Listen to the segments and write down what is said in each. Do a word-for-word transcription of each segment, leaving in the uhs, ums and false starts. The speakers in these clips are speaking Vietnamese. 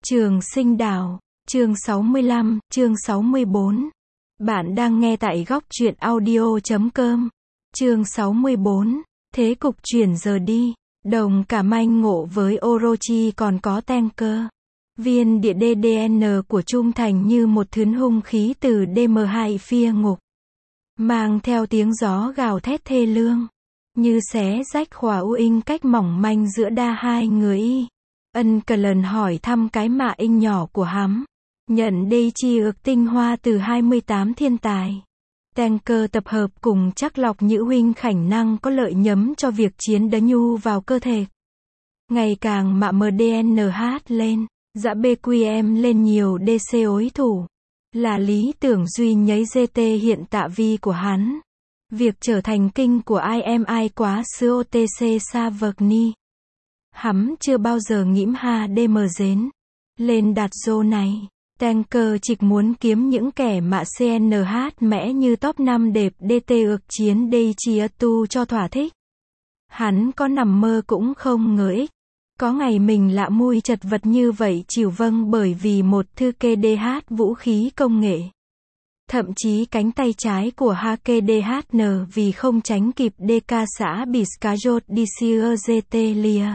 Trường Sinh Đảo, chương sáu mươi lăm, chương sáu mươi bốn. Bạn đang nghe tại góc truyện audio chấm com. Chương sáu mươi bốn. Thế cục chuyển giờ đi. Đồng Cảm Anh ngộ với Orochi còn có Tanker. Viên địa đê đê en của Trung Thành như một thướn hung khí từ đê em hai phía ngục. Mang theo tiếng gió gào thét thê lương. Như xé rách khỏa u in cách mỏng manh giữa đa hai người y. Ân cờ lần hỏi thăm cái mạ in nhỏ của hắn. Nhận đây chi ước tinh hoa từ hai mươi tám thiên tài. Tanker tập hợp cùng chắc lọc nhữ huynh khảnh năng có lợi nhấm cho việc chiến đá nhu vào cơ thể. Ngày càng mạ em đê en hát lên, dã bê quy em lên nhiều đê xê ối thủ. Là lý tưởng duy nhấy giê tê hiện tạ vi của hắn. Việc trở thành kinh của i em i quá xứ ô tê xê xa vợt ni. Hắn chưa bao giờ nghiễm ha đê em dến. Lên đạt dô này, Tanker chỉ muốn kiếm những kẻ mạ xê en hát mẽ như top năm đẹp đê tê ước chiến đây chi tu cho thỏa thích. Hắn có nằm mơ cũng không ngờ ích. Có ngày mình lạ mui chật vật như vậy chịu vâng bởi vì một thư kê đê hát vũ khí công nghệ. Thậm chí cánh tay trái của ha ca đê hát en vì không tránh kịp đê ca xã bị Skajot đi siêu giê tê lia.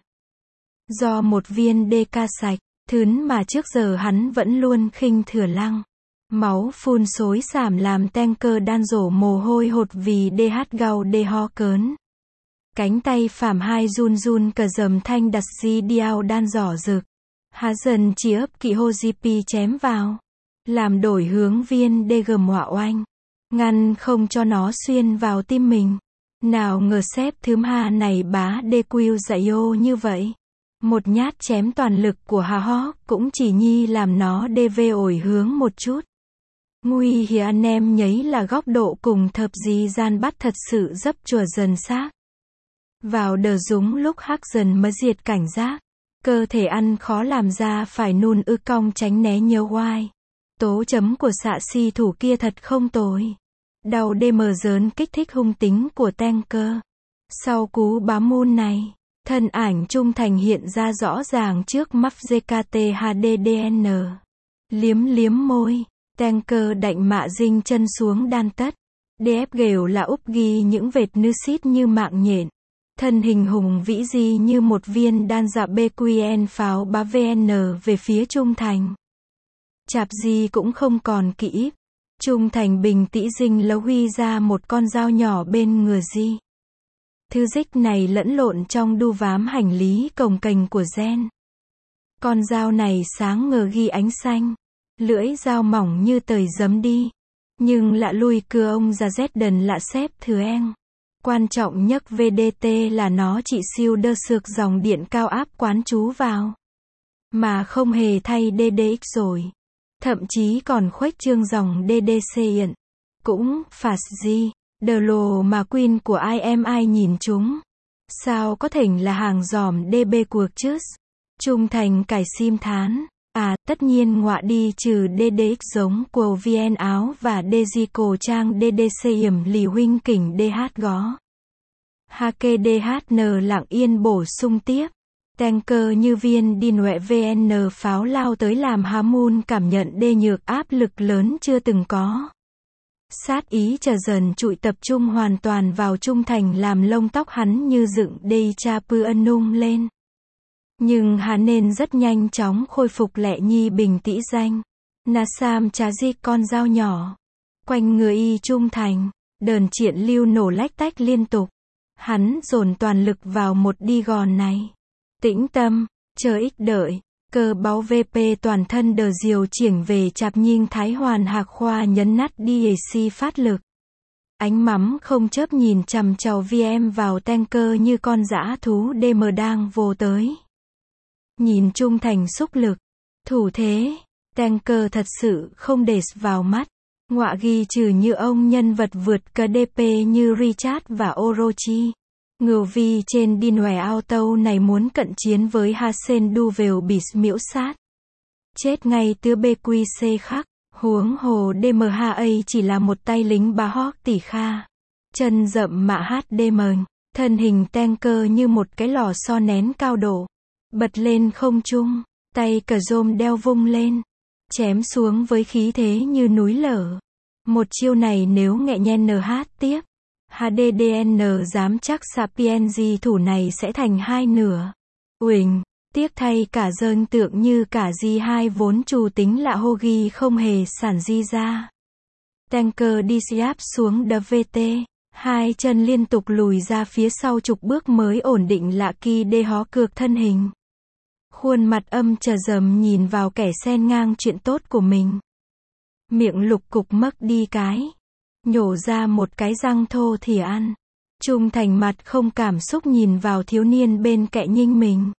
Do một viên đê ca sạch, thướn mà trước giờ hắn vẫn luôn khinh thừa lăng. Máu phun xối xảm làm Tanker đan rổ mồ hôi hột vì đê hát gau đê ho cớn. Cánh tay phàm hai run run cờ dầm thanh đặt di điao đan giỏ rực. Há dần chỉ ấp kỵ hô giê pê chém vào. Làm đổi hướng viên đê gầm họa oanh. Ngăn không cho nó xuyên vào tim mình. Nào ngờ xếp thướm ha này bá đê quyêu dạy ô như vậy. Một nhát chém toàn lực của Hà Hó cũng chỉ nhi làm nó đê vê ổi hướng một chút. Nguy hi anh em nhấy là góc độ cùng thập di gian bắt thật sự dấp chùa dần xác. Vào đờ dúng lúc hắc dần mới diệt cảnh giác. Cơ thể ăn khó làm ra phải nôn ư cong tránh né nhiều oai. Tố chấm của xạ si thủ kia thật không tồi. Đầu đê em dớn kích thích hung tính của Tanker. Sau cú bám môn này, thân ảnh Trung Thành hiện ra rõ ràng trước mắt giê ca tê hát đê đê en. Liếm liếm môi, Tanker đạnh mạ dinh chân xuống đan tất. đê ép ghều là úp ghi những vệt nư xít như mạng nhện. Thân hình hùng vĩ di như một viên đan dạ bê quy en pháo bá vê en về phía Trung Thành. Chạp di cũng không còn kỹ. Trung Thành bình tĩnh dinh lấu huy ra một con dao nhỏ bên ngừa di. Thứ dích này lẫn lộn trong đu vám hành lý cồng kềnh của gen. Con dao này sáng ngời ghi ánh xanh. Lưỡi dao mỏng như tời giấm đi. Nhưng lạ lui cưa ông ra rét đần lạ xếp thừa eng. Quan trọng nhất vê đê tê là nó chỉ siêu đơ sược dòng điện cao áp quán chú vào. Mà không hề thay đê đê ích rồi. Thậm chí còn khuếch trương dòng đê đê xê hiện. Cũng, phạt gì, đờ lồ mà Queen của i em i nhìn chúng. Sao có thể là hàng giòm đê bê cuộc chứ? Trung Thành cải sim thán. À, tất nhiên ngọa đi trừ đê đê ích giống của vê en áo và đê giê cổ trang đê đê xê hiểm lì huynh kỉnh đê hát gó. ha ca đê hát en lặng yên bổ sung tiếp. Tanker như viên đi nọe vê en pháo lao tới làm Hamun cảm nhận đê nhược áp lực lớn chưa từng có. Sát ý chờ dần trụi tập trung hoàn toàn vào Trung Thành làm lông tóc hắn như dựng đê cha pư ân nung lên. Nhưng hắn nên rất nhanh chóng khôi phục lẹ nhi bình tĩnh danh. Nasam trá di con dao nhỏ. Quanh người y Trung Thành, đờn triển lưu nổ lách tách liên tục. Hắn dồn toàn lực vào một đi gòn này. Tĩnh tâm, chờ ích đợi, cơ báu vê pê toàn thân đờ diều triển về chạp nhinh thái hoàn hạc khoa nhấn nát đi ê xê phát lực. Ánh mắm không chớp nhìn chằm chào vê em vào Tanker như con dã thú đê em đang vô tới. Nhìn Trung Thành xúc lực, thủ thế, Tanker thật sự không để vào mắt. Ngọa ghi trừ như ông nhân vật vượt cờ đê pê như Richard và Orochi. Ngưu vi trên đi nòe auto này muốn cận chiến với Hasen Duvel bị miễu sát. Chết ngay tưa bê quy xê khắc, huống hồ đê em hát a chỉ là một tay lính bá hót tỷ kha. Chân rậm mạ hát đê em, thân hình Tanker như một cái lò xo nén cao độ. Bật lên không trung, Tay cờ rôm đeo vung lên, chém xuống với khí thế như núi lở. Một chiêu này nếu nghệ nhen nh tiếp, hát đê đê en dám chắc Sapienzi thủ này sẽ thành hai nửa. Uỳnh, tiếc thay cả dơn tượng như cả gi hai vốn chủ tính lạ Hogi không hề sản di ra. Tanker đi siáp xuống đê vê tê, hai chân liên tục lùi ra phía sau chục bước mới ổn định lạ kỳ đê hó cược thân hình. Khuôn mặt âm trờ dầm nhìn vào kẻ xen ngang chuyện tốt của mình. Miệng lục cục mấc đi cái. Nhổ ra một cái răng thô thì ăn. Trung Thành mặt không cảm xúc nhìn vào thiếu niên bên cạnh nhinh mình.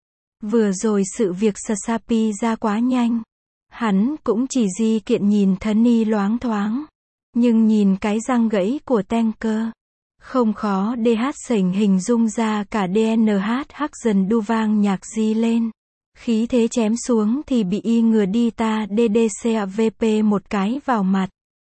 Vừa rồi sự việc Sasapi ra quá nhanh. Hắn cũng chỉ di kiện nhìn thân y loáng thoáng. Nhưng nhìn cái răng gãy của Tanker. Không khó đê hát sảnh hình dung ra cả đê en hát hắc dần đu vang nhạc di lên. Khí thế chém xuống thì bị y ngừa đi ta đê đê xê a vê pê một cái vào mặt.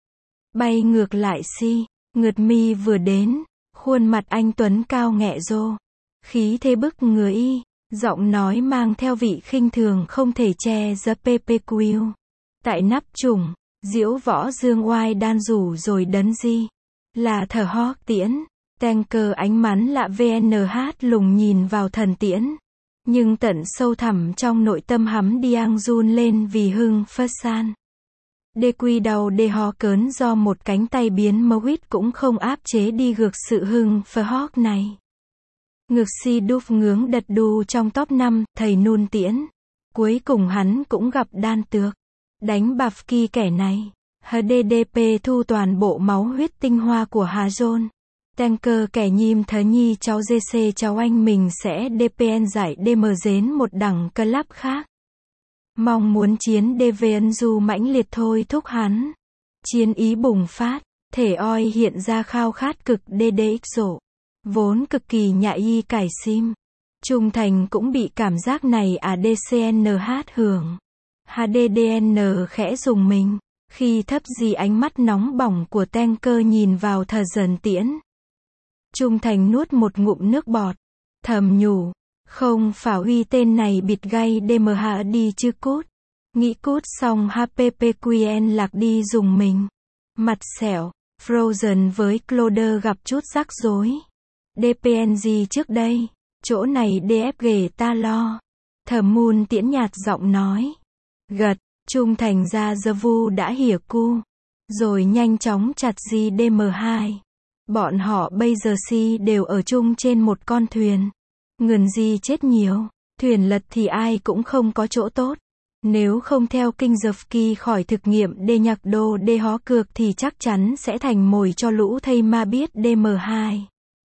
Bay ngược lại si, ngượt mi vừa đến, khuôn mặt anh Tuấn cao nghẹ rô. Khí thế bức ngừa y, giọng nói mang theo vị khinh thường không thể che giấu pê pê quy. Tại nắp trùng, diễu võ dương oai đan rủ rồi đấn di. Là thở ho tiễn, Tanker ánh mắn lạ vê en hát lùng nhìn vào thần tiễn. Nhưng tận sâu thẳm trong nội tâm hắm điang run lên vì hưng phất san. Đê quy đầu đê ho cớn do một cánh tay biến mâu huyết cũng không áp chế đi gược sự hưng phơ hót này. Ngược si đúc ngướng đật đu trong top năm, thầy nôn tiễn. Cuối cùng hắn cũng gặp đan tược. Đánh bạp kỳ kẻ này. hát đê đê pê thu toàn bộ máu huyết tinh hoa của Hà Dôn. Tanker kẻ nhim thớ nhi cháu giê xê cháu anh mình sẽ đê pê en giải đê em dến một đẳng club khác. Mong muốn chiến đê vê ân du mãnh liệt thôi thúc hắn. Chiến ý bùng phát, thể oi hiện ra khao khát cực đê đê ích rộ. Vốn cực kỳ nhạy y cải sim. Trung Thành cũng bị cảm giác này à đê xê en hát hưởng. hát đê đê en khẽ dùng mình. Khi thấp gì ánh mắt nóng bỏng của Tanker nhìn vào thờ dần tiễn. Trung Thành nuốt một ngụm nước bọt. Thầm nhủ. Không phả huy tên này bịt gay đê em hát đi chứ cút. Nghĩ cút xong hát pê pê quy en lạc đi dùng mình. Mặt xẻo. Frozen với Cloder gặp chút rắc rối. đê pê en giê trước đây. Chỗ này đê ép ghề ta lo. Thầm Moon tiễn nhạt giọng nói. Gật. Trung Thành ra giờ vu đã hỉa cu. Rồi nhanh chóng chặt gì đê em hai. Bọn họ bây giờ si đều ở chung trên một con thuyền. Ngườn gì chết nhiều. Thuyền lật thì ai cũng không có chỗ tốt. Nếu không theo kinh Zofki khỏi thực nghiệm đê nhạc đô đê hó cược thì chắc chắn sẽ thành mồi cho lũ thây ma biết đê em hai.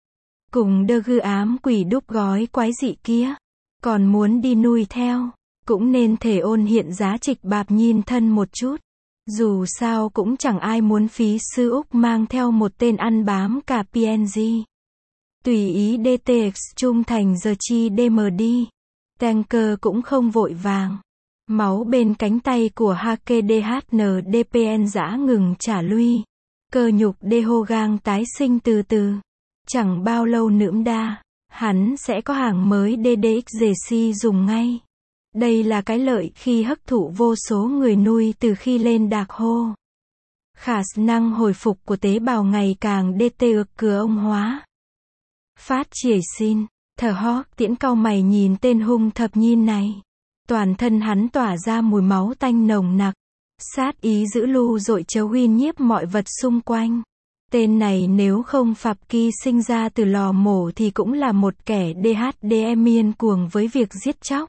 Cùng đơ gư ám quỷ đúc gói quái dị kia. Còn muốn đi nuôi theo. Cũng nên thể ôn hiện giá trịch bạp nhìn thân một chút. Dù sao cũng chẳng ai muốn phí sư Úc mang theo một tên ăn bám cả pê en giê. Tùy ý đê tê ích Trung Thành giờ chi đê em đi. Tanker cũng không vội vàng. Máu bên cánh tay của hát ca đê hát en đê pê en dã ngừng trả lui. Cơ nhục đê hô gang tái sinh từ từ. Chẳng bao lâu nữa đa, hắn sẽ có hàng mới đê đê ích giê xê dùng ngay. Đây là cái lợi khi hấp thụ vô số người nuôi từ khi lên đạc hô. Khả năng hồi phục của tế bào ngày càng đê tê ực cửa ông hóa. Phát triển xin, thở ho, tiễn cau mày nhìn tên hung thập nhìn này. Toàn thân hắn tỏa ra mùi máu tanh nồng nặc. Sát ý giữ lưu dội chấu uy nhiếp mọi vật xung quanh. Tên này nếu không phạp kỳ sinh ra từ lò mổ thì cũng là một kẻ đê hát đê em miên cuồng với việc giết chóc.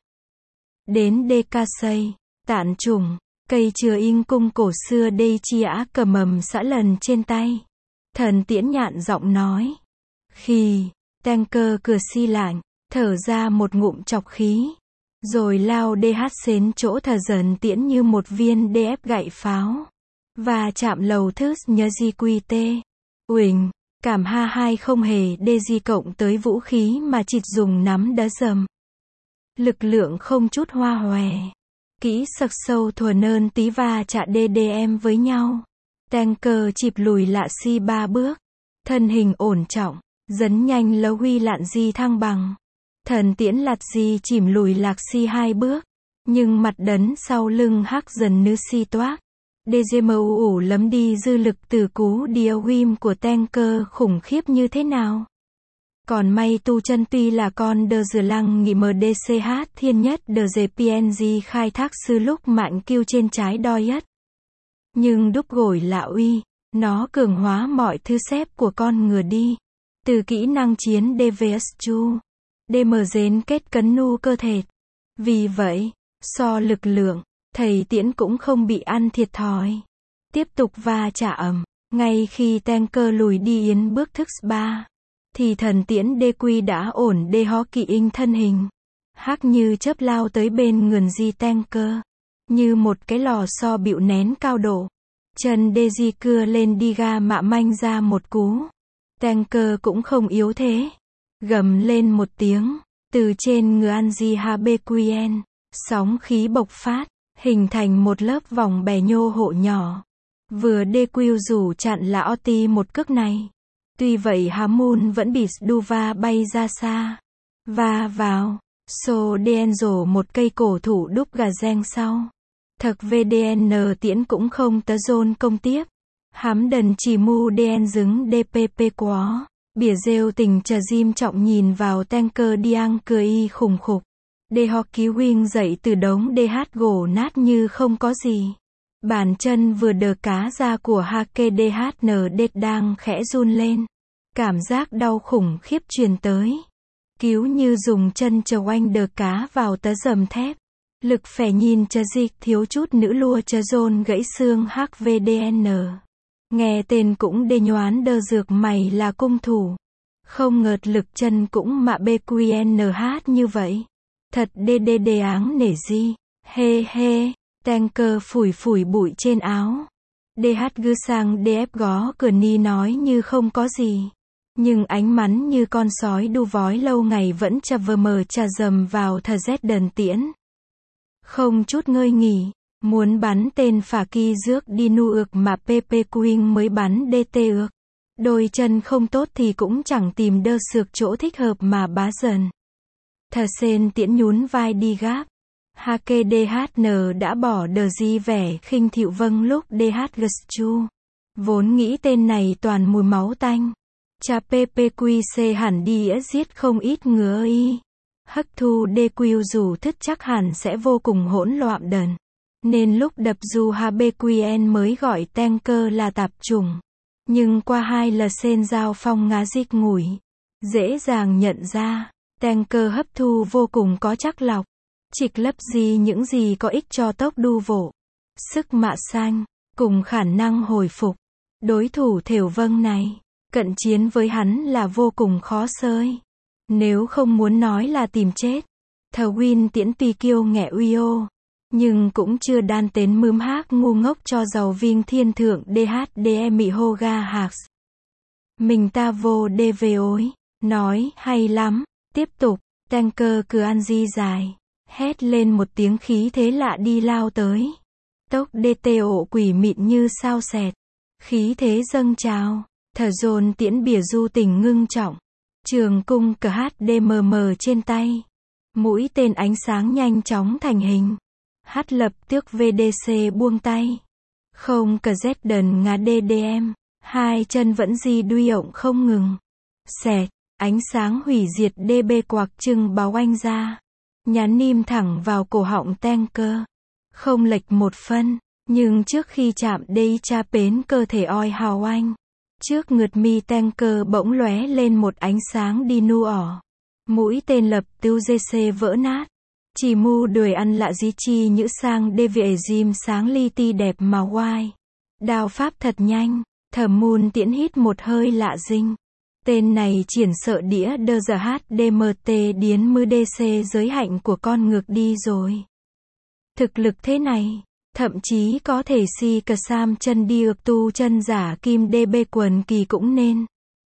Đến đê ca xây, tản trùng, cây chừa in cung cổ xưa đê chi ả cầm mầm xã lần trên tay. Thần tiễn nhạn giọng nói. Khi, Tanker cửa si lạnh, thở ra một ngụm chọc khí. Rồi lao đê hát xến chỗ thờ dần tiễn như một viên đê ép gậy pháo. Và chạm lầu thước nhớ di quy tê. Uỳnh, cảm ha hai không hề đê di cộng tới vũ khí mà chịt dùng nắm đá dầm. Lực lượng không chút hoa hòe. Kỹ sặc sâu thùa nơn tí va chạ đê đê em với nhau. Tanker chịp lùi lạ si ba bước. Thân hình ổn trọng, dấn nhanh lấu huy lạn di thăng bằng. Thần tiễn lạt di chìm lùi lạc si hai bước. Nhưng mặt đấn sau lưng hắc dần nữ si toác. đê giê em u ủ lấm đi dư lực từ cú Diawim của tanker khủng khiếp như thế nào. Còn may tu chân tuy là con đờ dừa lăng nghị em đê xê hát thiên nhất đờ dê pê en giê khai thác sư lúc mạnh kêu trên trái đoi ất. Nhưng đúc gổi lạ uy, nó cường hóa mọi thứ xếp của con ngừa đi. Từ kỹ năng chiến đê vê ét chu, đê em dến kết cấn nu cơ thể. Vì vậy, so lực lượng, thầy Tiễn cũng không bị ăn thiệt thòi. Tiếp tục va chạm ầm, ngay khi tanker lùi đi yến bước thức ba. Thì thần Tiễn đê quy đã ổn đê hó kỵ inh thân hình. Hắc như chớp lao tới bên ngườn di tanker. Như một cái lò xo bịu nén cao độ. Chân đê di cưa lên đi ga mạ manh ra một cú. Tanker cũng không yếu thế. Gầm lên một tiếng. Từ trên ngựa Anji Habequien. Sóng khí bộc phát. Hình thành một lớp vòng bè nhô hộ nhỏ. Vừa đê quy rủ chặn là Oti một cước này. Tuy vậy Hamun vẫn bị Duva bay ra xa. Và vào. So D'Angelo một cây cổ thủ đúc gà reng sau. Thật vê đê en Tiễn cũng không tớ dôn công tiếp. Hám đần chỉ mu đen dứng đê pê pê quá. Bỉa rêu tình trà diêm trọng nhìn vào tanker Diang cười y khủng khục. Đê ho ký wing dậy từ đống đê hát gỗ nát như không có gì. Bàn chân vừa đờ cá ra của Hake đê hát en đê đang khẽ run lên. Cảm giác đau khủng khiếp truyền tới. Cứu như dùng chân chờ oanh đờ cá vào tớ dầm thép. Lực phẻ nhìn chà dịch thiếu chút nữ lua chà dôn gãy xương hát vê đê en. Nghe tên cũng đê nhoán đơ dược mày là cung thủ. Không ngợt lực chân cũng mạ bê quy en hát như vậy. Thật đê đê đê áng nể gì. Hê hê. Tanker phủi phủi bụi trên áo. đê hát gư sang đê ép gó cửa ni nói như không có gì. Nhưng ánh mắn như con sói đu vói lâu ngày vẫn chà vờ mờ chà dầm vào thờ rét đần Tiễn. Không chút ngơi nghỉ, muốn bắn tên phả kỳ rước đi nu ược mà pê pê Queen mới bắn đê tê ược. Đôi chân không tốt thì cũng chẳng tìm đơ sược chỗ thích hợp mà bá dần. Thờ sên Tiễn nhún vai đi gáp. Hake đê hát en đã bỏ đờ di vẻ khinh thiệu vâng lúc đê hát Gchu. Vốn nghĩ tên này toàn mùi máu tanh. Cha pê pê quy xê hẳn đi ế giết không ít ngứa y. Hắc thu đê quy dù thức chắc hẳn sẽ vô cùng hỗn loạn đần. Nên lúc đập dù Habequien mới gọi tanker là tạp chủng. Nhưng qua hai là sen giao phong ngá dịch ngủi. Dễ dàng nhận ra, tanker hấp thu vô cùng có chắc lọc. Trịch lấp gì những gì có ích cho tốc đu vộ. Sức mạ xanh, cùng khả năng hồi phục. Đối thủ thểu vâng này, cận chiến với hắn là vô cùng khó sơi. Nếu không muốn nói là tìm chết. Thờ Win Tiễn pi kiêu nghẹ uy ô. Nhưng cũng chưa đan tên mướm hát ngu ngốc cho giàu viên thiên thượng đê hát đê em mị hô ga hạc. Mình ta vô đê về ối. Nói, hay lắm. Tiếp tục, tanker cứ ăn di dài. Hét lên một tiếng khí thế lạ đi lao tới. Tốc đê tê ộ quỷ mịn như sao xẹt. Khí thế dâng trào. Thờ dồn Tiễn bỉa du tình ngưng trọng. Trường cung cờ hát đê em em trên tay. Mũi tên ánh sáng nhanh chóng thành hình. Hát lập tước vê đê xê buông tay. Không cờ Z đần ngá đê đê em. Hai chân vẫn di đuy ộng không ngừng. Xẹt, ánh sáng hủy diệt đê bê quạc trưng báo anh ra. Nhán nim thẳng vào cổ họng tanker. Không lệch một phân. Nhưng trước khi chạm đê cha pến cơ thể oi hào anh. Trước ngực mi tanker bỗng lóe lên một ánh sáng đi nu ỏ. Mũi tên lập tiêu giê xê vỡ nát. Chỉ mu đuổi ăn lạ dí chi nhữ sang đê vị dìm sáng li ti đẹp mà oai. Đao pháp thật nhanh. Thẩm Mun Tiễn hít một hơi lạ dinh. Tên này triển sợ đĩa đơ giờ hát đê em tê điến mư đê xê giới hạnh của con ngược đi rồi. Thực lực thế này. Thậm chí có thể si cờ sam chân đi ược tu chân giả kim đê bê quần kỳ cũng nên.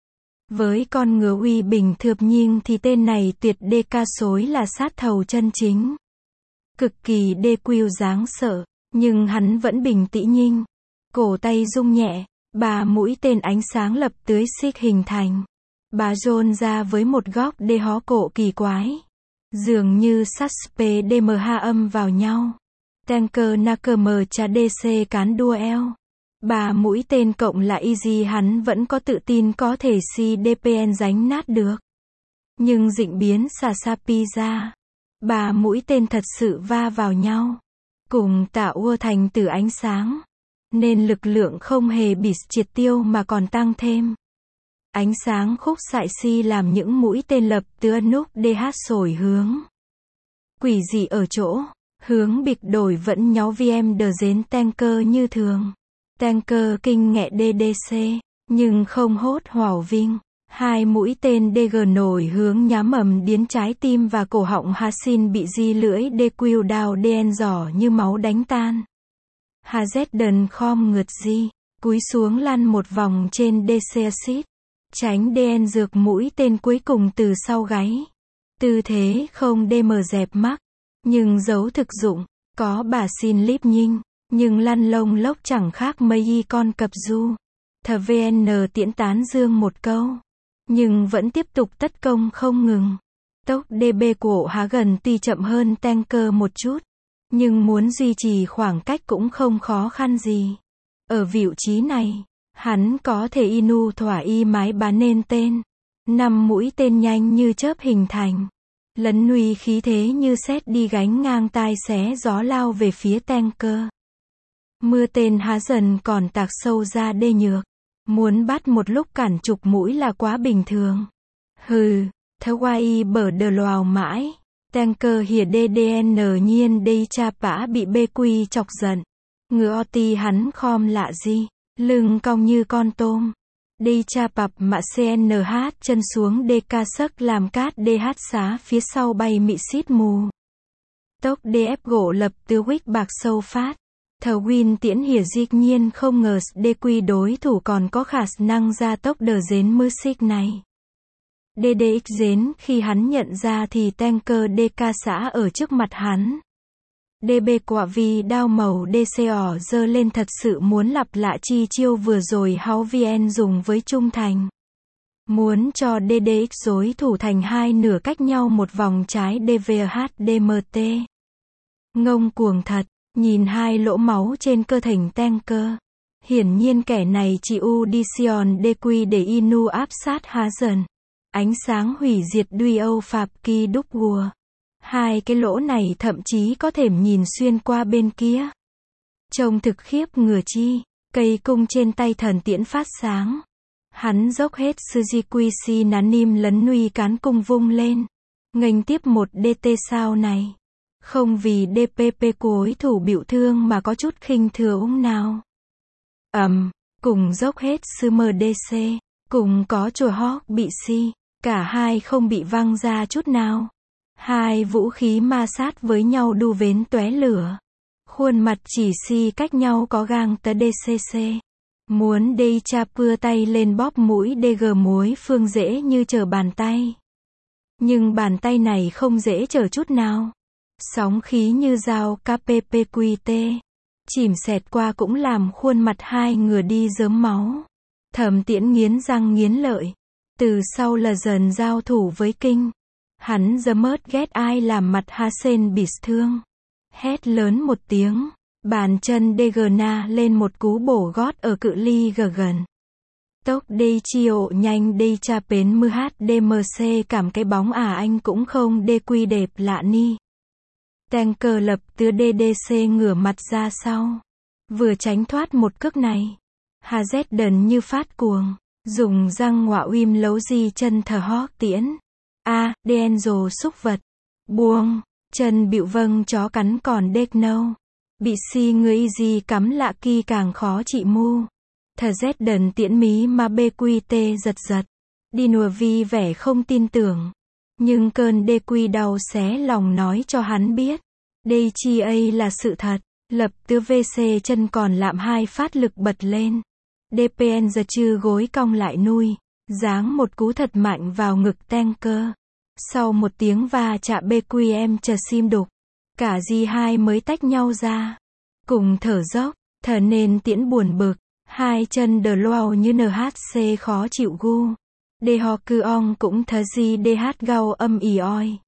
Với con ngựa uy bình thượp nhưng thì tên này tuyệt đê ca sối là sát thầu chân chính. Cực kỳ đê quy dáng sợ, nhưng hắn vẫn bình tĩnh nhinh. Cổ tay rung nhẹ, bà mũi tên ánh sáng lập tưới xích hình thành. Bà dồn ra với một góc đê hó cổ kỳ quái. Dường như Suspe đê em ha âm vào nhau. Tanker Nakm cha đê xê cán đua eo. Ba mũi tên cộng là easy hắn vẫn có tự tin có thể si đê pê en đánh nát được. Nhưng dịnh biến Sasapi ra. Ba mũi tên thật sự va vào nhau. Cùng tạo ua thành từ ánh sáng. Nên lực lượng không hề bị triệt tiêu mà còn tăng thêm. Ánh sáng khúc xạ si làm những mũi tên lập tứa núc đê hát sổi hướng. Quỷ dị ở chỗ, hướng bịch đổi vẫn nhó vê em đờ dến tanker như thường. Tanker kinh nghệ đê đê xê, nhưng không hốt hỏa vinh. Hai mũi tên đê giê nổi hướng nhắm ầm điến trái tim và cổ họng Hasin bị di lưỡi đê quy đào đê en giỏ như máu đánh tan. Hazedden khom ngượt di, cúi xuống lăn một vòng trên đê xê xít. Tránh đê en dược mũi tên cuối cùng từ sau gáy. Tư thế không đê em dẹp mắc, nhưng dấu thực dụng, có bà xin líp nhinh, nhưng lăn lông lốc chẳng khác mấy y con cập du. Thờ vê en tiễn tán dương một câu, nhưng vẫn tiếp tục tất công không ngừng. Tốc đê bê của há gần tuy chậm hơn tanker một chút, nhưng muốn duy trì khoảng cách cũng không khó khăn gì. Ở vị trí này, hắn có thể inu thỏa y mái bán nên tên. Năm mũi tên nhanh như chớp hình thành. Lấn nuy khí thế như sét đi gánh ngang tai xé gió lao về phía tanker. Mưa tên há dần còn tạc sâu ra đê nhược. Muốn bắt một lúc cản chục mũi là quá bình thường. Hừ, thơ y bở đờ loào mãi. Tanker hìa đê đê en nhiên đây cha pã bị bê quy chọc giận. Ngựa ti hắn khom lạ gì. Lưng cong như con tôm. Đây cha pặp mạ xê en hát chân xuống đê ca sắc làm cát đê hát xá phía sau bay mị xít mù. Tốc đê ép gỗ lập tứ quýt bạc sâu phát. Thờ Win tiễn hỉa dịch nhiên không ngờ đê quy đối thủ còn có khả năng ra tốc đờ dến mư xích này. đê đê ích dến khi hắn nhận ra thì tanker đê ca xã ở trước mặt hắn. đê bê quả vì đao màu đê xê ỏ dơ lên thật sự muốn lặp lại chi chiêu vừa rồi háo vê en dùng với trung thành. Muốn cho đê đê ích dối thủ thành hai nửa cách nhau một vòng trái đê vê hát đê em tê. Ngông cuồng thật, nhìn hai lỗ máu trên cơ thể tanker. Hiển nhiên kẻ này chỉ audition đê quy để inu áp sát há dần. Ánh sáng hủy diệt đuôi Âu Phạp Kỳ đúc gùa. Hai cái lỗ này thậm chí có thể nhìn xuyên qua bên kia. Trông thực khiếp ngừa chi, cây cung trên tay thần tiễn phát sáng. Hắn dốc hết Sujiquisi nán nim lấn nuy cán cung vung lên. Nghênh tiếp một đê tê sao này. Không vì đê pê pê cối thủ biểu thương mà có chút khinh thường nào. Ầm, um, cùng dốc hết sư em đê xê, cùng có chùa hót bị si, cả hai không bị văng ra chút nào. Hai vũ khí ma sát với nhau đu vến tóe lửa. Khuôn mặt chỉ si cách nhau có gang tới đê xê xê. Muốn đê cha pưa tay lên bóp mũi đê giê mối phương dễ như trở bàn tay. Nhưng bàn tay này không dễ trở chút nào. Sóng khí như dao ca pê pê quy tê. Chìm xẹt qua cũng làm khuôn mặt hai người đi rớm máu. Thẩm tiễn nghiến răng nghiến lợi. Từ sau là dần giao thủ với kinh. Hắn giờ mớt ghét ai làm mặt Hasen bị thương. Hét lớn một tiếng. Bàn chân đê giê na lên một cú bổ gót ở cự ly gần gần. Tốc đê chiều nhanh đê cha bến mư hát đê em xê cảm cái bóng à anh cũng không đê quy đẹp lạ ni. Tanker lập tứa đê đê xê ngửa mặt ra sau. Vừa tránh thoát một cước này. Hazedden như phát cuồng. Dùng răng ngọa uim lấu di chân thờ hót tiễn. A, à, đê en rồ xúc vật. Buông. Chân bịu vâng chó cắn còn đếch nâu. Bị si người gì cắm lạ kỳ càng khó trị mu. Thờ rét đần tiễn mí mà bê quy tê giật giật. Đi nùa vi vẻ không tin tưởng. Nhưng cơn đê quy đau xé lòng nói cho hắn biết. Đây chi ấy là sự thật. Lập tứa vê xê chân còn lạm hai phát lực bật lên. đê pê en giờ chư gối cong lại nuôi. Giáng một cú thật mạnh vào ngực tanker. Sau một tiếng va chạm bê quy em chờ sim đục. Cả di hai mới tách nhau ra. Cùng thở dốc. Thở nên tiễn buồn bực. Hai chân đờ loao như en hát xê khó chịu gu. Đê ho cư ong cũng thờ di đê hát gao âm ỉ oi.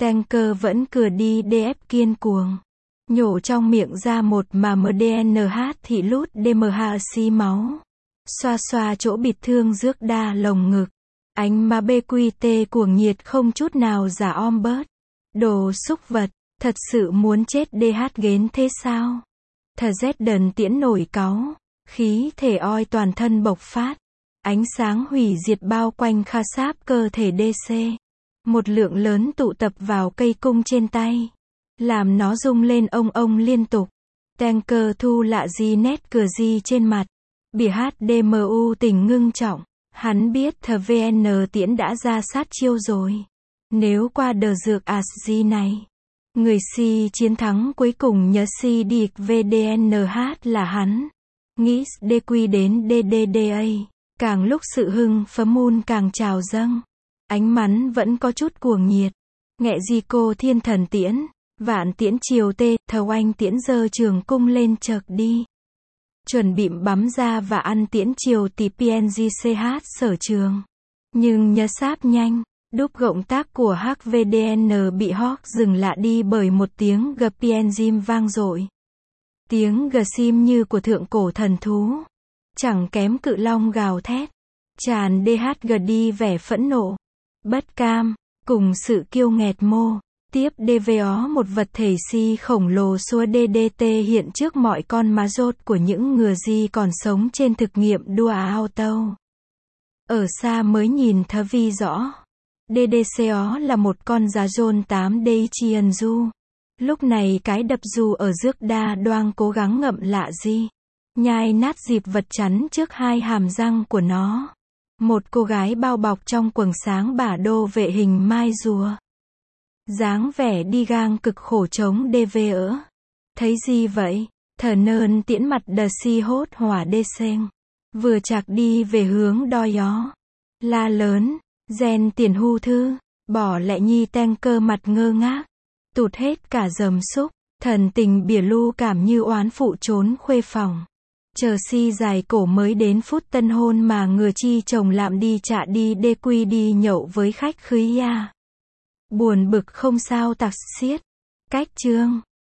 Tanker vẫn cừa đi đê ép kiên cuồng. Nhổ trong miệng ra một mà em đê en hát thị lút đê em hát xi máu. Xoa xoa chỗ bịt thương rước đa lồng ngực. Ánh má bê quy tê cuồng nhiệt không chút nào giả om bớt. Đồ xúc vật, thật sự muốn chết đê hát ghến thế sao? Thờ rét đần tiễn nổi cáu. Khí thể oi toàn thân bộc phát. Ánh sáng hủy diệt bao quanh kha sáp cơ thể đê xê. Một lượng lớn tụ tập vào cây cung trên tay. Làm nó rung lên ông ông liên tục. Tanker thu lạ gì nét cười gì trên mặt. Bìa hát đê em u tình ngưng trọng. Hắn biết thờ vê en tiễn đã ra sát chiêu rồi. Nếu qua đờ dược ạt gì này. Người si chiến thắng cuối cùng nhớ si đi vê đê en hát là hắn. Nghĩ đê quy đến đê đê đê a. Càng lúc sự hưng phấn mun càng trào dâng. Ánh mắn vẫn có chút cuồng nhiệt. Nghệ di cô thiên thần tiễn. Vạn tiễn chiều tê, thờ oanh tiễn dơ trường cung lên chợt đi. Chuẩn bị bắm ra và ăn tiễn chiều tí pê en giê xê hát sở trường. Nhưng nhớ sáp nhanh, đúc gộng tác của hát vê đê en bị hót dừng lạ đi bởi một tiếng g pê en giê vang dội. Tiếng g sim như của thượng cổ thần thú. Chẳng kém cự long gào thét. Tràn đê hát giê đi vẻ phẫn nộ. Bất cam, cùng sự kiêu nghẹt mô. Tiếp đê vê ó một vật thể si khổng lồ xua đê đê tê hiện trước mọi con má rốt của những người di còn sống trên thực nghiệm đua auto. Ở xa mới nhìn thơ vi rõ. đê đê xê ó là một con giá rôn tám đê chiên du. Lúc này cái đập du ở rước đa đoang cố gắng ngậm lạ di. Nhai nát dịp vật chắn trước hai hàm răng của nó. Một cô gái bao bọc trong quần sáng bả đô vệ hình mai rùa. Dáng vẻ đi gang cực khổ chống đê vê ỡ. Thấy gì vậy? Thờ nơn tiễn mặt đờ si hốt hỏa đê xên. Vừa chạc đi về hướng đo gió. La lớn, gen tiền hu thư. Bỏ lẹ nhi Tanker mặt ngơ ngác. Tụt hết cả dầm xúc. Thần tình bỉa lu cảm như oán phụ trốn khuê phòng. Chờ si dài cổ mới đến phút tân hôn mà ngừa chi chồng lạm đi chạ đi đê quy đi nhậu với khách khứ ya. Buồn bực không sao tặc xiết. Cách chương